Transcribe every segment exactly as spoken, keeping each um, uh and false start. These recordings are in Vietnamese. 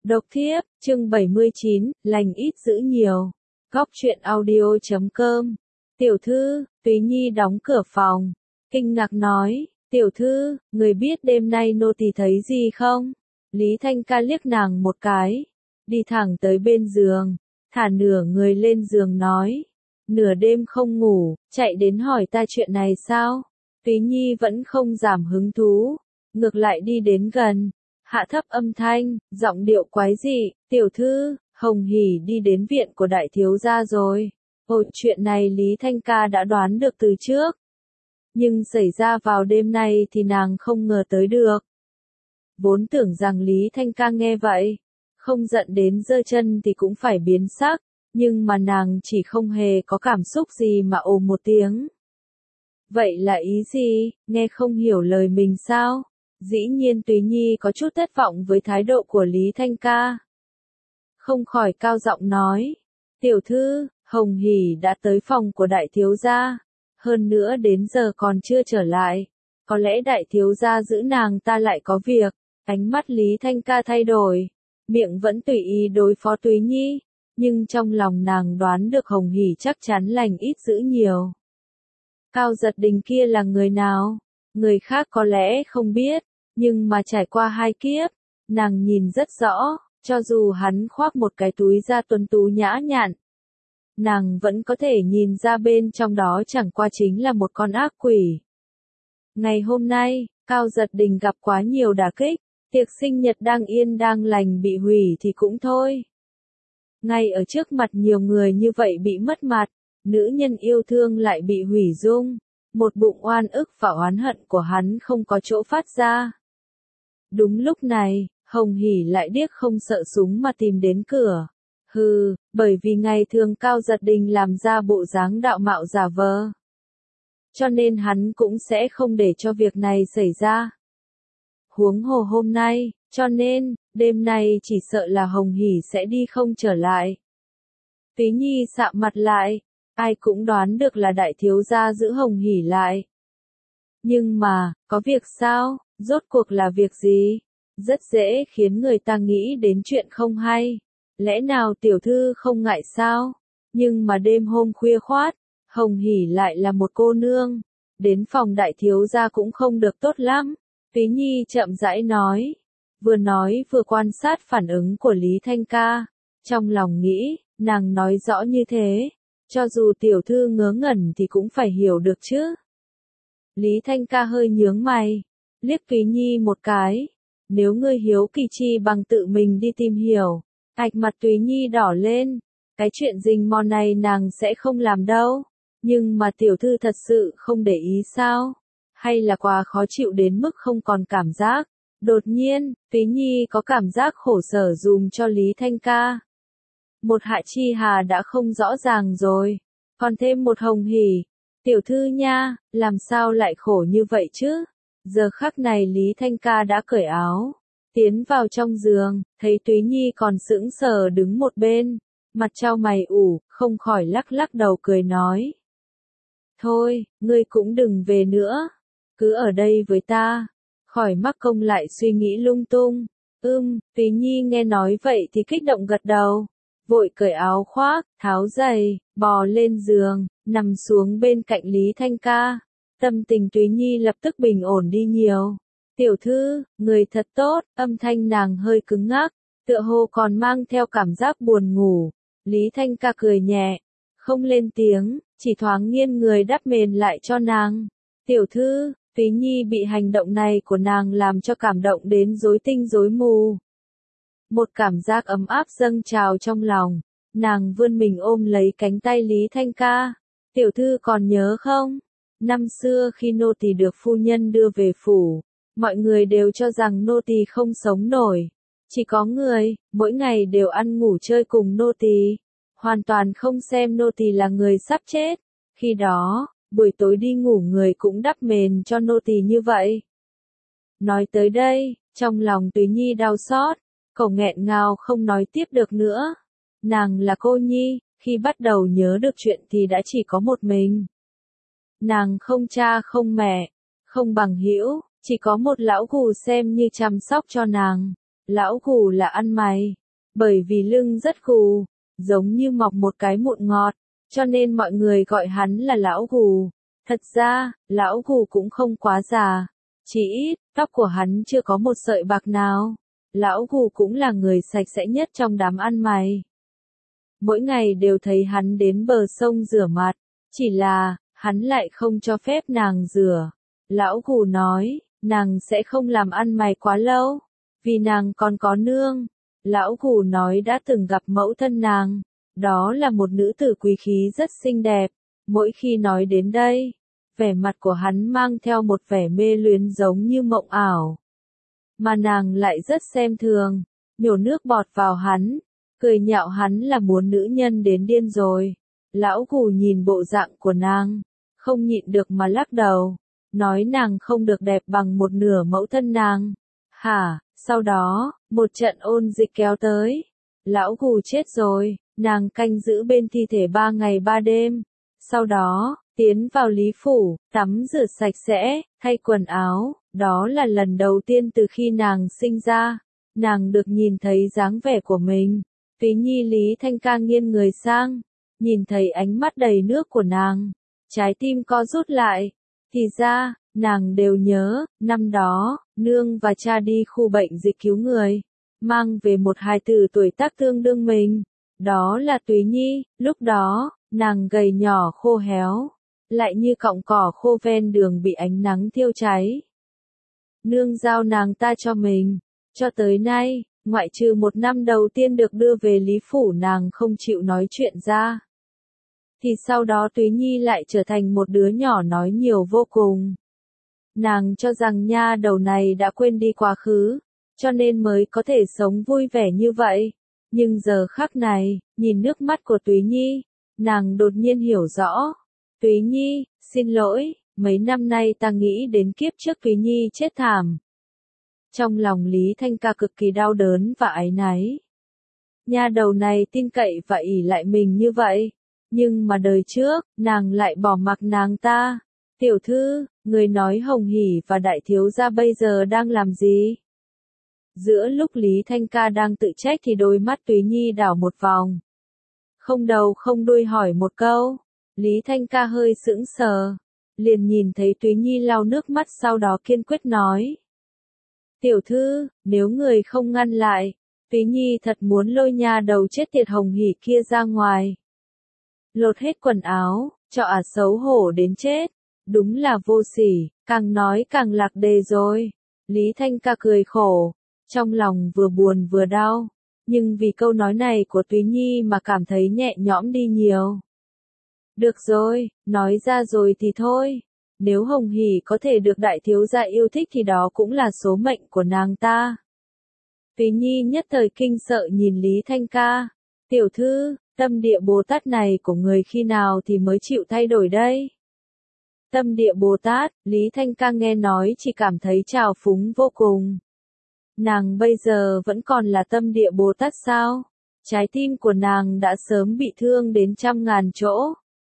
Độc thiếp, chương bảy mươi chín, lành ít giữ nhiều. Góc truyện audio chấm com. Tiểu thư, Túy Nhi đóng cửa phòng. Kinh ngạc nói, tiểu thư, người biết đêm nay nô tỳ thấy gì không? Lý Thanh Ca liếc nàng một cái. Đi thẳng tới bên giường. Thả nửa người lên giường nói. Nửa đêm không ngủ, chạy đến hỏi ta chuyện này sao? Túy Nhi vẫn không giảm hứng thú. Ngược lại đi đến gần. Hạ thấp âm thanh, giọng điệu quái dị, tiểu thư, Hồng Hỉ đi đến viện của đại thiếu gia rồi. Ôi, chuyện này Lý Thanh Ca đã đoán được từ trước. Nhưng xảy ra vào đêm nay thì nàng không ngờ tới được. Vốn tưởng rằng Lý Thanh Ca nghe vậy, không giận đến giơ chân thì cũng phải biến sắc, nhưng mà nàng chỉ không hề có cảm xúc gì mà ồ một tiếng. Vậy là ý gì, nghe không hiểu lời mình sao? Dĩ nhiên Túy Nhi có chút thất vọng với thái độ của Lý Thanh Ca. Không khỏi cao giọng nói, tiểu thư, Hồng Hỉ đã tới phòng của đại thiếu gia, hơn nữa đến giờ còn chưa trở lại, có lẽ đại thiếu gia giữ nàng ta lại có việc. Ánh mắt Lý Thanh Ca thay đổi, miệng vẫn tùy ý đối phó Túy Nhi, nhưng trong lòng nàng đoán được Hồng Hỉ chắc chắn lành ít giữ nhiều. Cao Giật Đình kia là người nào? Người khác có lẽ không biết, nhưng mà trải qua hai kiếp, nàng nhìn rất rõ, cho dù hắn khoác một cái túi da tuấn tú nhã nhặn, nàng vẫn có thể nhìn ra bên trong đó chẳng qua chính là một con ác quỷ. Ngày hôm nay, Cao Giật Đình gặp quá nhiều đả kích, tiệc sinh nhật đang yên đang lành bị hủy thì cũng thôi. Ngay ở trước mặt nhiều người như vậy bị mất mặt, nữ nhân yêu thương lại bị hủy dung. Một bụng oan ức và oán hận của hắn không có chỗ phát ra. Đúng lúc này, Hồng Hỉ lại điếc không sợ súng mà tìm đến cửa. Hừ, bởi vì ngày thường Cao Giật Đình làm ra bộ dáng đạo mạo giả vờ. Cho nên hắn cũng sẽ không để cho việc này xảy ra. Huống hồ hôm nay, cho nên, đêm nay chỉ sợ là Hồng Hỉ sẽ đi không trở lại. Túy Nhi sạm mặt lại. Ai cũng đoán được là đại thiếu gia giữ Hồng Hỉ lại. Nhưng mà, có việc sao? Rốt cuộc là việc gì? Rất dễ khiến người ta nghĩ đến chuyện không hay. Lẽ nào tiểu thư không ngại sao? Nhưng mà đêm hôm khuya khoát, Hồng Hỉ lại là một cô nương. Đến phòng đại thiếu gia cũng không được tốt lắm. Túy Nhi chậm rãi nói. Vừa nói vừa quan sát phản ứng của Lý Thanh Ca. Trong lòng nghĩ, nàng nói rõ như thế. Cho dù tiểu thư ngớ ngẩn thì cũng phải hiểu được chứ. Lý Thanh Ca hơi nhướng mày, liếc Túy Nhi một cái. Nếu ngươi hiếu kỳ chi bằng tự mình đi tìm hiểu. Ạch mặt Túy Nhi đỏ lên. Cái chuyện rình mò này nàng sẽ không làm đâu. Nhưng mà tiểu thư thật sự không để ý sao? Hay là quá khó chịu đến mức không còn cảm giác? Đột nhiên, Túy Nhi có cảm giác khổ sở dùm cho Lý Thanh Ca. Một Hạ Chi Hà đã không rõ ràng rồi, còn thêm một Hồng Hỉ. Tiểu thư nha, làm sao lại khổ như vậy chứ? Giờ khắc này Lý Thanh Ca đã cởi áo, tiến vào trong giường, thấy Túy Nhi còn sững sờ đứng một bên, mặt trao mày ủ, không khỏi lắc lắc đầu cười nói. Thôi, ngươi cũng đừng về nữa, cứ ở đây với ta, khỏi mắc công lại suy nghĩ lung tung. Ưm, Túy Nhi nghe nói vậy thì kích động gật đầu. Vội cởi áo khoác, tháo giày, bò lên giường, nằm xuống bên cạnh Lý Thanh Ca. Tâm tình Túy Nhi lập tức bình ổn đi nhiều. Tiểu thư, người thật tốt, âm thanh nàng hơi cứng ngắc, tựa hồ còn mang theo cảm giác buồn ngủ. Lý Thanh Ca cười nhẹ, không lên tiếng, chỉ thoáng nghiêng người đắp mền lại cho nàng. Tiểu thư, Túy Nhi bị hành động này của nàng làm cho cảm động đến rối tinh rối mù. Một cảm giác ấm áp dâng trào trong lòng, nàng vươn mình ôm lấy cánh tay Lý Thanh Ca. Tiểu thư còn nhớ không? Năm xưa khi nô tỳ được phu nhân đưa về phủ, mọi người đều cho rằng nô tỳ không sống nổi. Chỉ có người, mỗi ngày đều ăn ngủ chơi cùng nô tỳ, hoàn toàn không xem nô tỳ là người sắp chết. Khi đó, buổi tối đi ngủ người cũng đắp mền cho nô tỳ như vậy. Nói tới đây, trong lòng Túy Nhi đau xót. Cậu nghẹn ngào không nói tiếp được nữa. Nàng là cô nhi, khi bắt đầu nhớ được chuyện thì đã chỉ có một mình. Nàng không cha không mẹ, không bằng hữu, chỉ có một lão gù xem như chăm sóc cho nàng. Lão Gù là ăn mày, bởi vì lưng rất gù, giống như mọc một cái mụn ngọt, cho nên mọi người gọi hắn là Lão Gù. Thật ra, Lão Gù cũng không quá già, chỉ ít, tóc của hắn chưa có một sợi bạc nào. Lão Gù cũng là người sạch sẽ nhất trong đám ăn mày. Mỗi ngày đều thấy hắn đến bờ sông rửa mặt, chỉ là, hắn lại không cho phép nàng rửa. Lão Gù nói, nàng sẽ không làm ăn mày quá lâu, vì nàng còn có nương. Lão Gù nói đã từng gặp mẫu thân nàng, đó là một nữ tử quý khí rất xinh đẹp. Mỗi khi nói đến đây, vẻ mặt của hắn mang theo một vẻ mê luyến giống như mộng ảo. Mà nàng lại rất xem thường, nhổ nước bọt vào hắn, cười nhạo hắn là muốn nữ nhân đến điên rồi. Lão Gù nhìn bộ dạng của nàng, không nhịn được mà lắc đầu, nói nàng không được đẹp bằng một nửa mẫu thân nàng. Hả, sau đó, một trận ôn dịch kéo tới. Lão Gù chết rồi, nàng canh giữ bên thi thể ba ngày ba đêm. Sau đó, tiến vào Lý Phủ, tắm rửa sạch sẽ, thay quần áo, đó là lần đầu tiên từ khi nàng sinh ra, nàng được nhìn thấy dáng vẻ của mình. Túy Nhi Lý Thanh Ca nghiêng người sang, nhìn thấy ánh mắt đầy nước của nàng, trái tim co rút lại. Thì ra, nàng đều nhớ, năm đó, nương và cha đi khu bệnh dịch cứu người, mang về một hài tử tuổi tác tương đương mình. Đó là Túy Nhi, lúc đó, nàng gầy nhỏ khô héo, lại như cọng cỏ khô ven đường bị ánh nắng thiêu cháy. Nương giao nàng ta cho mình, cho tới nay, ngoại trừ một năm đầu tiên được đưa về Lý Phủ nàng không chịu nói chuyện ra. Thì sau đó Túy Nhi lại trở thành một đứa nhỏ nói nhiều vô cùng. Nàng cho rằng nha đầu này đã quên đi quá khứ, cho nên mới có thể sống vui vẻ như vậy. Nhưng giờ khắc này, nhìn nước mắt của Túy Nhi, nàng đột nhiên hiểu rõ. Túy Nhi, xin lỗi, mấy năm nay ta nghĩ đến kiếp trước Túy Nhi chết thảm. Trong lòng Lý Thanh Ca cực kỳ đau đớn và áy náy. Nha đầu này tin cậy và ỷ lại mình như vậy, nhưng mà đời trước, nàng lại bỏ mặc nàng ta. Tiểu thư, người nói Hồng Hỉ và đại thiếu gia bây giờ đang làm gì? Giữa lúc Lý Thanh Ca đang tự trách thì đôi mắt Túy Nhi đảo một vòng. Không đầu không đuôi hỏi một câu. Lý Thanh Ca hơi sững sờ, liền nhìn thấy Túy Nhi lau nước mắt sau đó kiên quyết nói. Tiểu thư, nếu người không ngăn lại, Túy Nhi thật muốn lôi nha đầu chết tiệt Hồng Hỉ kia ra ngoài. Lột hết quần áo, cho ả xấu hổ đến chết. Đúng là vô sỉ, càng nói càng lạc đề rồi. Lý Thanh Ca cười khổ, trong lòng vừa buồn vừa đau, nhưng vì câu nói này của Túy Nhi mà cảm thấy nhẹ nhõm đi nhiều. Được rồi, nói ra rồi thì thôi. Nếu Hồng Hỉ có thể được đại thiếu gia yêu thích thì đó cũng là số mệnh của nàng ta. Túy Nhi nhất thời kinh sợ nhìn Lý Thanh Ca. Tiểu thư, tâm địa Bồ Tát này của người khi nào thì mới chịu thay đổi đây? Tâm địa Bồ Tát, Lý Thanh Ca nghe nói chỉ cảm thấy trào phúng vô cùng. Nàng bây giờ vẫn còn là tâm địa Bồ Tát sao? Trái tim của nàng đã sớm bị thương đến trăm ngàn chỗ.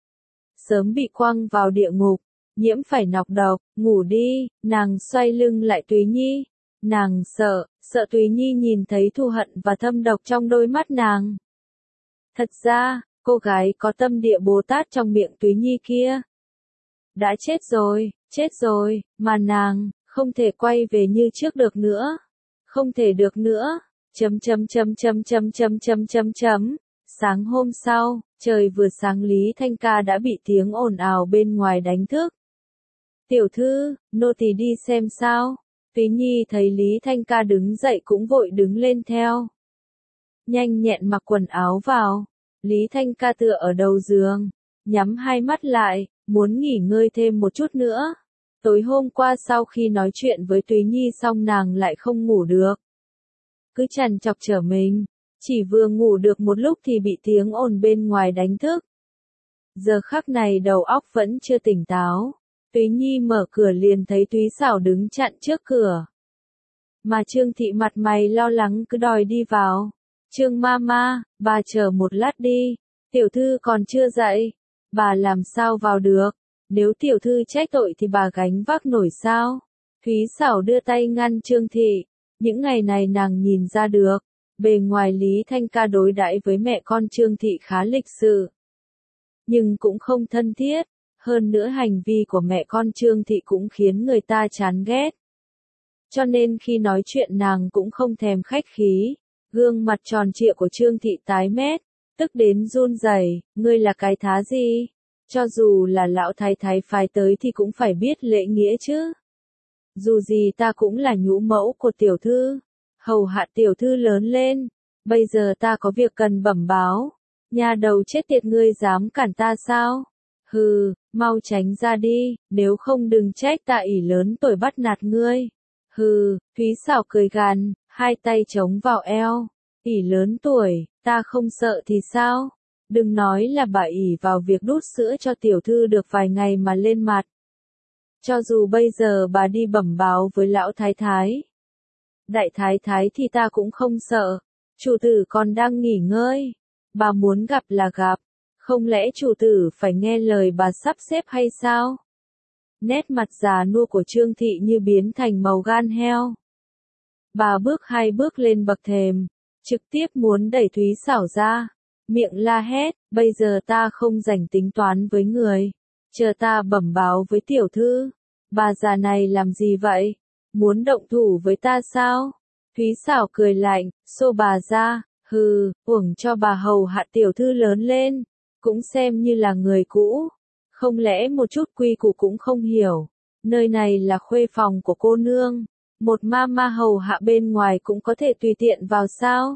Sớm bị quăng vào địa ngục, nhiễm phải nọc độc, ngủ đi, nàng xoay lưng lại Túy Nhi. Nàng sợ, sợ Túy Nhi nhìn thấy thù hận và thâm độc trong đôi mắt nàng. Thật ra, cô gái có tâm địa Bồ Tát trong miệng Túy Nhi kia đã chết rồi, chết rồi, mà nàng không thể quay về như trước được nữa. Không thể được nữa. Chấm chấm chấm chấm chấm chấm chấm chấm chấm. Sáng hôm sau, trời vừa sáng Lý Thanh Ca đã bị tiếng ồn ào bên ngoài đánh thức. Tiểu thư, nô tỳ đi xem sao. Túy Nhi thấy Lý Thanh Ca đứng dậy cũng vội đứng lên theo. Nhanh nhẹn mặc quần áo vào. Lý Thanh Ca tựa ở đầu giường, nhắm hai mắt lại, muốn nghỉ ngơi thêm một chút nữa. Tối hôm qua sau khi nói chuyện với Túy Nhi xong nàng lại không ngủ được. Cứ trằn trọc trở mình, chỉ vừa ngủ được một lúc thì bị tiếng ồn bên ngoài đánh thức. Giờ khắc này đầu óc vẫn chưa tỉnh táo. Túy Nhi mở cửa liền thấy Túy Xảo đứng chặn trước cửa. Mà Trương Thị mặt mày lo lắng cứ đòi đi vào. Trương Mama, bà chờ một lát đi, tiểu thư còn chưa dậy, bà làm sao vào được, nếu tiểu thư trách tội thì bà gánh vác nổi sao? Thúy Xảo đưa tay ngăn Trương Thị, Những ngày này nàng nhìn ra được, bề ngoài Lý Thanh Ca đối đãi với mẹ con Trương Thị khá lịch sự, nhưng cũng không thân thiết, hơn nữa hành vi của mẹ con Trương Thị cũng khiến người ta chán ghét. Cho nên khi nói chuyện nàng cũng không thèm khách khí, gương mặt tròn trịa của Trương Thị tái mét, tức đến run rẩy, ngươi là cái thá gì? Cho dù là lão thái thái phái tới thì cũng phải biết lễ nghĩa chứ. Dù gì ta cũng là nhũ mẫu của tiểu thư, hầu hạ tiểu thư lớn lên, bây giờ ta có việc cần bẩm báo. Nhà đầu chết tiệt ngươi dám cản ta sao? Hừ, mau tránh ra đi, nếu không đừng trách ta ỷ lớn tuổi bắt nạt ngươi. Hừ, Thúy Xảo cười gằn, hai tay chống vào eo. Ỷ lớn tuổi, ta không sợ thì sao? Đừng nói là bà ỷ vào việc đút sữa cho tiểu thư được vài ngày mà lên mặt. Cho dù bây giờ bà đi bẩm báo với lão thái thái, đại thái thái thì ta cũng không sợ. Chủ tử còn đang nghỉ ngơi. Bà muốn gặp là gặp. Không lẽ chủ tử phải nghe lời bà sắp xếp hay sao? Nét mặt già nua của Trương Thị như biến thành màu gan heo. Bà bước hai bước lên bậc thềm, trực tiếp muốn đẩy Thúy Xảo ra. Miệng la hét, bây giờ ta không rảnh tính toán với người. Chờ ta bẩm báo với tiểu thư. Bà già này làm gì vậy? Muốn động thủ với ta sao? Thúy Xảo cười lạnh, xô bà ra, hừ, uổng cho bà hầu hạ tiểu thư lớn lên, cũng xem như là người cũ. Không lẽ một chút quy củ cũng không hiểu? Nơi này là khuê phòng của cô nương, một ma ma hầu hạ bên ngoài cũng có thể tùy tiện vào sao?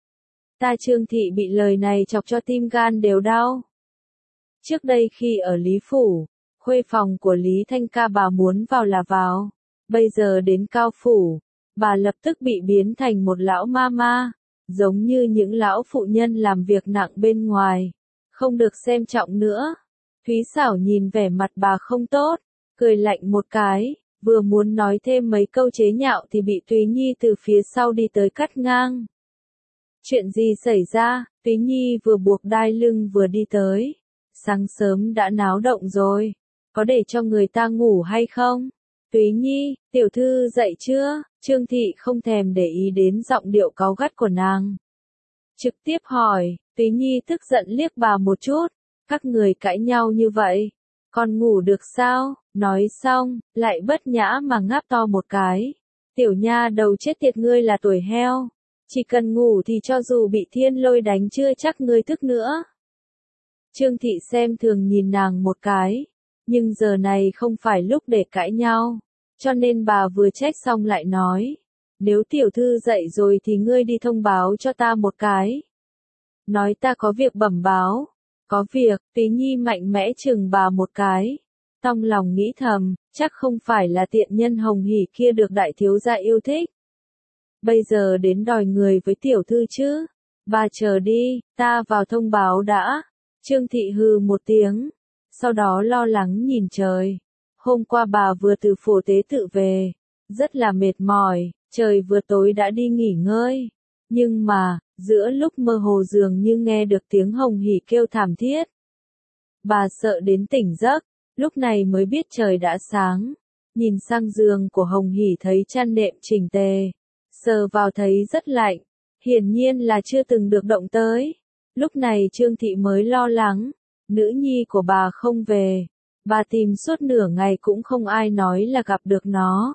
Ta Trương Thị bị lời này chọc cho tim gan đều đau. Trước đây khi ở Lý Phủ, khuê phòng của Lý Thanh Ca bà muốn vào là vào, bây giờ đến Cao Phủ, bà lập tức bị biến thành một lão ma ma, giống như những lão phụ nhân làm việc nặng bên ngoài, không được xem trọng nữa. Thúy Xảo nhìn vẻ mặt bà không tốt, cười lạnh một cái, vừa muốn nói thêm mấy câu chế nhạo thì bị Túy Nhi từ phía sau đi tới cắt ngang. Chuyện gì xảy ra? Túy Nhi vừa buộc đai lưng vừa đi tới. Sáng sớm đã náo động rồi, có để cho người ta ngủ hay không? Túy Nhi, tiểu thư dậy chưa? Trương Thị không thèm để ý đến giọng điệu cáu gắt của nàng. Trực tiếp hỏi, Túy Nhi tức giận liếc bà một chút, các người cãi nhau như vậy, còn ngủ được sao? Nói xong, lại bất nhã mà ngáp to một cái. Tiểu nha đầu chết tiệt ngươi là tuổi heo, chỉ cần ngủ thì cho dù bị thiên lôi đánh chưa chắc ngươi thức nữa. Trương Thị xem thường nhìn nàng một cái, nhưng giờ này không phải lúc để cãi nhau, cho nên bà vừa trách xong lại nói, nếu tiểu thư dậy rồi thì ngươi đi thông báo cho ta một cái. Nói ta có việc bẩm báo. Có việc, Túy Nhi mạnh mẽ chừng bà một cái. Trong lòng nghĩ thầm, chắc không phải là tiện nhân Hồng Hỉ kia được đại thiếu gia yêu thích. Bây giờ đến đòi người với tiểu thư chứ. Bà chờ đi, ta vào thông báo đã. Trương Thị hừ một tiếng, sau đó lo lắng nhìn trời. Hôm qua bà vừa từ phổ tế tự về, rất là mệt mỏi, trời vừa tối đã đi nghỉ ngơi. Nhưng mà, giữa lúc mơ hồ dường như nghe được tiếng Hồng Hỉ kêu thảm thiết. Bà sợ đến tỉnh giấc, lúc này mới biết trời đã sáng. Nhìn sang giường của Hồng Hỉ thấy chăn nệm chỉnh tề, sờ vào thấy rất lạnh, hiển nhiên là chưa từng được động tới. Lúc này Trương Thị mới lo lắng, nữ nhi của bà không về, bà tìm suốt nửa ngày cũng không ai nói là gặp được nó.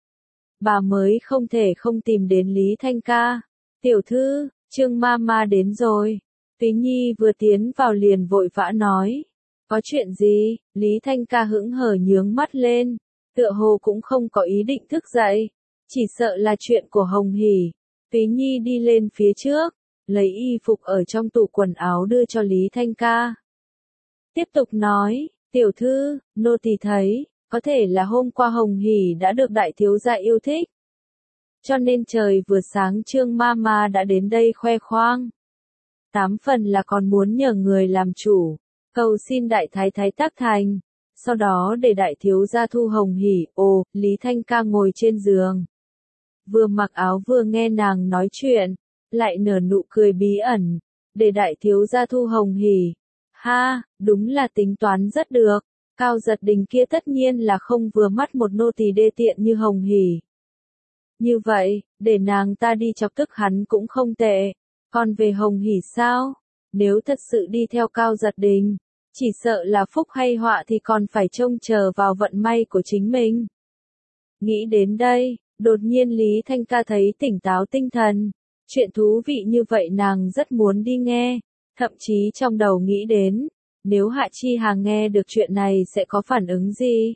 Bà mới không thể không tìm đến Lý Thanh Ca. Tiểu thư, Trương ma ma đến rồi. Túy Nhi vừa tiến vào liền vội vã nói. Có chuyện gì? Lý Thanh Ca hững hờ nhướng mắt lên, tựa hồ cũng không có ý định thức dậy. Chỉ sợ là chuyện của Hồng Hỉ. Túy Nhi đi lên phía trước, lấy y phục ở trong tủ quần áo đưa cho Lý Thanh Ca. Tiếp tục nói, tiểu thư, nô tỳ thấy, có thể là hôm qua Hồng Hỉ đã được đại thiếu gia yêu thích. Cho nên trời vừa sáng Trương ma ma đã đến đây khoe khoang. Tám phần là còn muốn nhờ người làm chủ, cầu xin đại thái thái tác thành, sau đó để đại thiếu gia thu Hồng Hỉ. Ồ, Lý Thanh Ca ngồi trên giường, vừa mặc áo vừa nghe nàng nói chuyện, lại nở nụ cười bí ẩn, để đại thiếu gia thu Hồng Hỉ. Ha, đúng là tính toán rất được, Cao Giật Đình kia tất nhiên là không vừa mắt một nô tỳ đê tiện như Hồng Hỉ. Như vậy, để nàng ta đi chọc tức hắn cũng không tệ. Còn về Hồng Hỷ sao? Nếu thật sự đi theo Cao Giật Đình, chỉ sợ là phúc hay họa thì còn phải trông chờ vào vận may của chính mình. Nghĩ đến đây, đột nhiên Lý Thanh Ca thấy tỉnh táo tinh thần. Chuyện thú vị như vậy nàng rất muốn đi nghe, thậm chí trong đầu nghĩ đến, nếu Hạ Chi Hà nghe được chuyện này sẽ có phản ứng gì?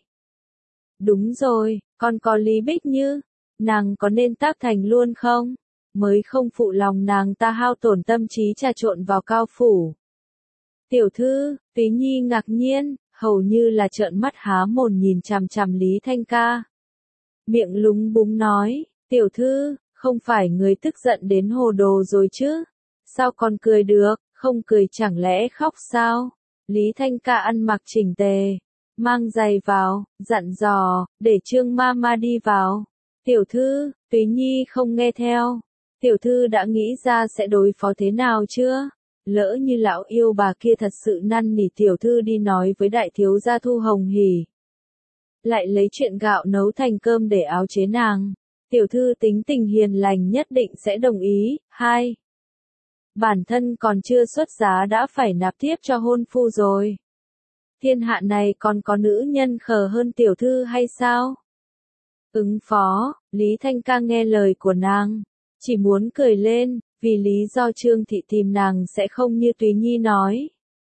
Đúng rồi, còn có Lý Bích Như, nàng có nên tác thành luôn không? Mới không phụ lòng nàng ta hao tổn tâm trí trà trộn vào Cao phủ. Tiểu thư, Túy Nhi ngạc nhiên, hầu như là trợn mắt há mồm nhìn chằm chằm Lý Thanh Ca. Miệng lúng búng nói, tiểu thư, không phải người tức giận đến hồ đồ rồi chứ? Sao còn cười được, không cười chẳng lẽ khóc sao? Lý Thanh Ca ăn mặc chỉnh tề, mang giày vào, dặn dò, để Trương Mama đi vào. Tiểu thư, Túy Nhi không nghe theo. Tiểu thư đã nghĩ ra sẽ đối phó thế nào chưa? Lỡ như lão yêu bà kia thật sự năn nỉ tiểu thư đi nói với đại thiếu gia Thu Hồng Hỷ. Lại lấy chuyện gạo nấu thành cơm để áo chế nàng. Tiểu thư tính tình hiền lành nhất định sẽ đồng ý. Hai. Bản thân còn chưa xuất giá đã phải nạp tiếp cho hôn phu rồi. Thiên hạ này còn có nữ nhân khờ hơn tiểu thư hay sao? Ứng phó, Lý Thanh Ca nghe lời của nàng, chỉ muốn cười lên, vì lý do Trương Thị tìm nàng sẽ không như Túy Nhi nói.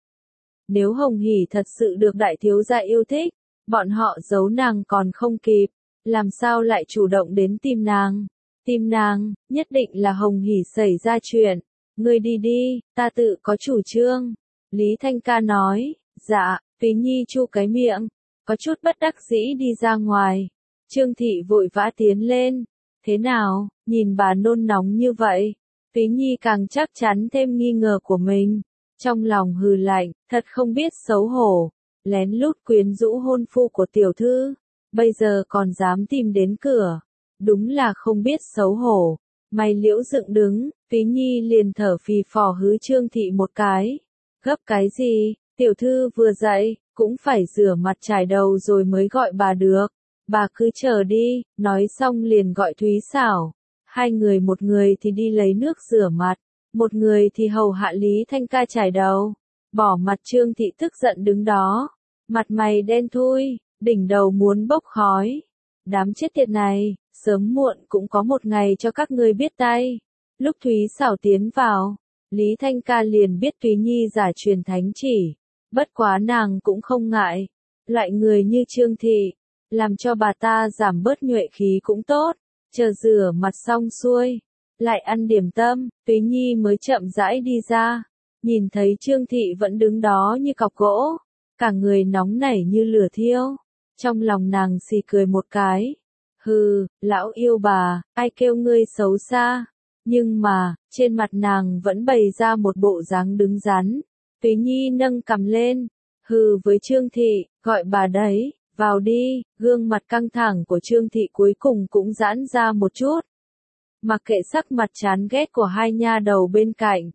Nếu Hồng Hỷ thật sự được đại thiếu gia yêu thích, bọn họ giấu nàng còn không kịp, làm sao lại chủ động đến tìm nàng? Tìm nàng, nhất định là Hồng Hỷ xảy ra chuyện. Ngươi đi đi, ta tự có chủ trương. Lý Thanh Ca nói, dạ, Túy Nhi chu cái miệng, có chút bất đắc dĩ đi ra ngoài. Trương Thị vội vã tiến lên. Thế nào, nhìn bà nôn nóng như vậy? Túy Nhi càng chắc chắn thêm nghi ngờ của mình. Trong lòng hừ lạnh, thật không biết xấu hổ. Lén lút quyến rũ hôn phu của tiểu thư. Bây giờ còn dám tìm đến cửa. Đúng là không biết xấu hổ. Mày liễu dựng đứng, Túy Nhi liền thở phì phò hứ Trương Thị một cái. Gấp cái gì, tiểu thư vừa dậy, cũng phải rửa mặt trải đầu rồi mới gọi bà được. Bà cứ chờ đi, nói xong liền gọi Thúy Xảo. Hai người một người thì đi lấy nước rửa mặt, một người thì hầu hạ Lý Thanh Ca trải đầu. Bỏ mặt Trương Thị tức giận đứng đó. Mặt mày đen thui, đỉnh đầu muốn bốc khói. Đám chết tiệt này, sớm muộn cũng có một ngày cho các ngươi biết tay. Lúc Thúy Xảo tiến vào, Lý Thanh Ca liền biết Túy Nhi giả truyền thánh chỉ. Bất quá nàng cũng không ngại. Loại người như Trương Thị, làm cho bà ta giảm bớt nhuệ khí cũng tốt. Chờ rửa mặt xong xuôi, lại ăn điểm tâm, Túy Nhi mới chậm rãi đi ra. Nhìn thấy Trương Thị vẫn đứng đó như cọc gỗ, cả người nóng nảy như lửa thiêu. Trong lòng nàng xì cười một cái. Hừ, lão yêu bà, ai kêu ngươi xấu xa. Nhưng mà, trên mặt nàng vẫn bày ra một bộ dáng đứng đắn. Túy Nhi nâng cằm lên, hừ với Trương Thị, gọi bà đấy, vào đi. Gương mặt căng thẳng của Trương Thị cuối cùng cũng giãn ra một chút. Mặc kệ sắc mặt chán ghét của hai nha đầu bên cạnh,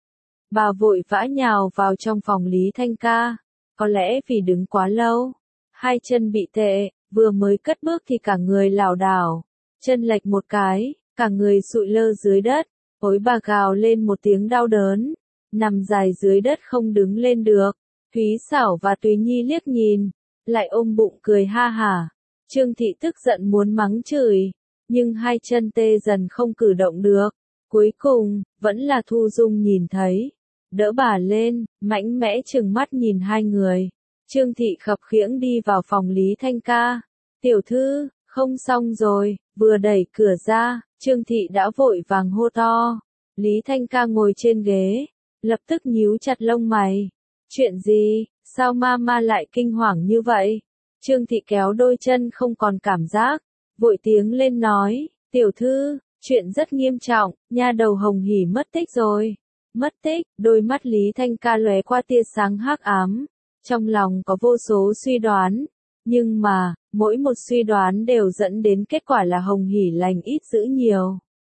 bà vội vã nhào vào trong phòng Lý Thanh Ca. Có lẽ vì đứng quá lâu, hai chân bị tệ, vừa mới cất bước thì cả người lảo đảo, chân lệch một cái, cả người sụi lơ dưới đất. Ối bà gào lên một tiếng đau đớn, nằm dài dưới đất không đứng lên được. Thúy Xảo và Túy Nhi liếc nhìn, lại ôm bụng cười ha hả. Trương Thị tức giận muốn mắng chửi, nhưng hai chân tê dần không cử động được. Cuối cùng, vẫn là Thu Dung nhìn thấy, đỡ bà lên, mạnh mẽ trừng mắt nhìn hai người. Trương Thị khập khiễng đi vào phòng Lý Thanh Ca. Tiểu thư, không xong rồi, vừa đẩy cửa ra, Trương Thị đã vội vàng hô to. Lý Thanh Ca ngồi trên ghế, lập tức nhíu chặt lông mày. Chuyện gì, sao mama lại kinh hoàng như vậy? Trương Thị kéo đôi chân không còn cảm giác, vội tiếng lên nói, tiểu thư, chuyện rất nghiêm trọng, nha đầu Hồng Hỷ mất tích rồi. Mất tích, đôi mắt Lý Thanh Ca lóe qua tia sáng hắc ám, trong lòng có vô số suy đoán, nhưng mà, mỗi một suy đoán đều dẫn đến kết quả là Hồng Hỷ lành ít dữ nhiều.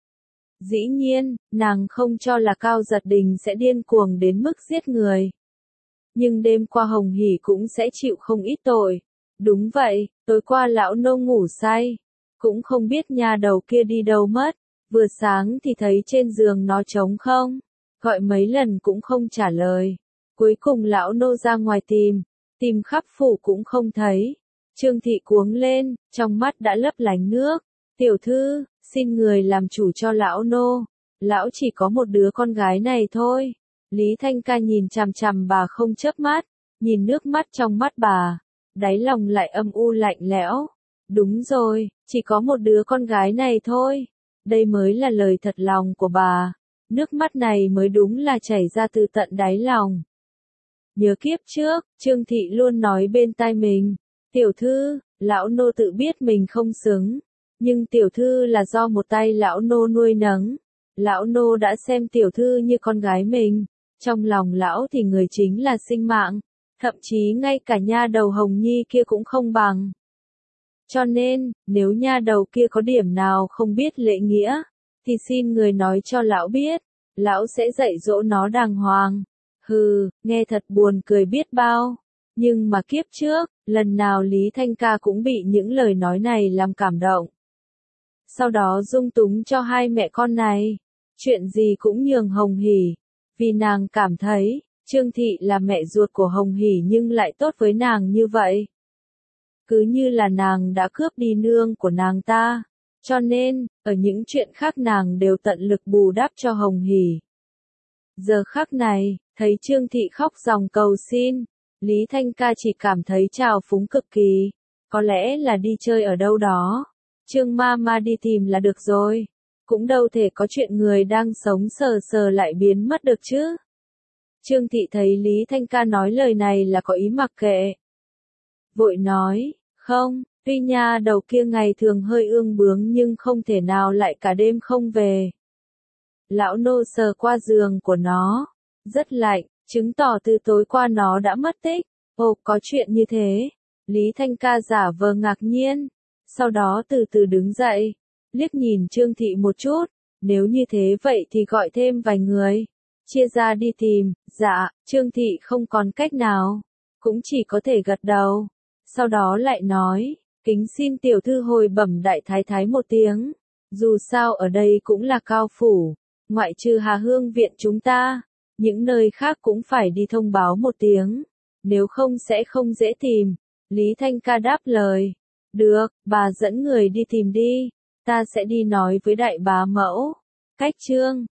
Dĩ nhiên, nàng không cho là Cao Giật Đình sẽ điên cuồng đến mức giết người. Nhưng đêm qua Hồng Hỷ cũng sẽ chịu không ít tội. Đúng vậy, tối qua lão nô ngủ say, cũng không biết nha đầu kia đi đâu mất, vừa sáng thì thấy trên giường nó trống không, gọi mấy lần cũng không trả lời. Cuối cùng lão nô ra ngoài tìm, tìm khắp phủ cũng không thấy. Trương Thị cuống lên, trong mắt đã lấp lánh nước. Tiểu thư, xin người làm chủ cho lão nô. Lão chỉ có một đứa con gái này thôi. Lý Thanh Ca nhìn chằm chằm bà không chớp mắt, nhìn nước mắt trong mắt bà, đáy lòng lại âm u lạnh lẽo. Đúng rồi, chỉ có một đứa con gái này thôi. Đây mới là lời thật lòng của bà. Nước mắt này mới đúng là chảy ra từ tận đáy lòng. Nhớ kiếp trước, Trương Thị luôn nói bên tai mình, tiểu thư, lão nô tự biết mình không xứng, nhưng tiểu thư là do một tay lão nô nuôi nấng. Lão nô đã xem tiểu thư như con gái mình, trong lòng lão thì người chính là sinh mạng, thậm chí ngay cả nha đầu Hồng Nhi kia cũng không bằng. Cho nên, nếu nha đầu kia có điểm nào không biết lễ nghĩa, thì xin người nói cho lão biết, lão sẽ dạy dỗ nó đàng hoàng. Hừ, nghe thật buồn cười biết bao. Nhưng mà kiếp trước, lần nào Lý Thanh Ca cũng bị những lời nói này làm cảm động. Sau đó dung túng cho hai mẹ con này, chuyện gì cũng nhường Hồng Hỷ, vì nàng cảm thấy, Trương Thị là mẹ ruột của Hồng Hỷ nhưng lại tốt với nàng như vậy. Cứ như là nàng đã cướp đi nương của nàng ta, cho nên, ở những chuyện khác nàng đều tận lực bù đắp cho Hồng Hỷ. Giờ khắc này, thấy Trương Thị khóc ròng cầu xin, Lý Thanh Ca chỉ cảm thấy trào phúng cực kỳ, có lẽ là đi chơi ở đâu đó. Trương ma ma đi tìm là được rồi, cũng đâu thể có chuyện người đang sống sờ sờ lại biến mất được chứ. Trương Thị thấy Lý Thanh Ca nói lời này là có ý mặc kệ. Vội nói, không, tuy nha đầu kia ngày thường hơi ương bướng nhưng không thể nào lại cả đêm không về. Lão nô sờ qua giường của nó, rất lạnh, chứng tỏ từ tối qua nó đã mất tích. Ồ, có chuyện như thế. Lý Thanh Ca giả vờ ngạc nhiên, sau đó từ từ đứng dậy, liếc nhìn Trương Thị một chút, nếu như thế vậy thì gọi thêm vài người, chia ra đi tìm. Dạ, Trương Thị không còn cách nào, cũng chỉ có thể gật đầu. Sau đó lại nói, kính xin tiểu thư hồi bẩm đại thái thái một tiếng, dù sao ở đây cũng là cao phủ, ngoại trừ Hà Hương viện chúng ta, những nơi khác cũng phải đi thông báo một tiếng, nếu không sẽ không dễ tìm. Lý Thanh Ca đáp lời, được, bà dẫn người đi tìm đi, ta sẽ đi nói với đại bá mẫu. Cách chương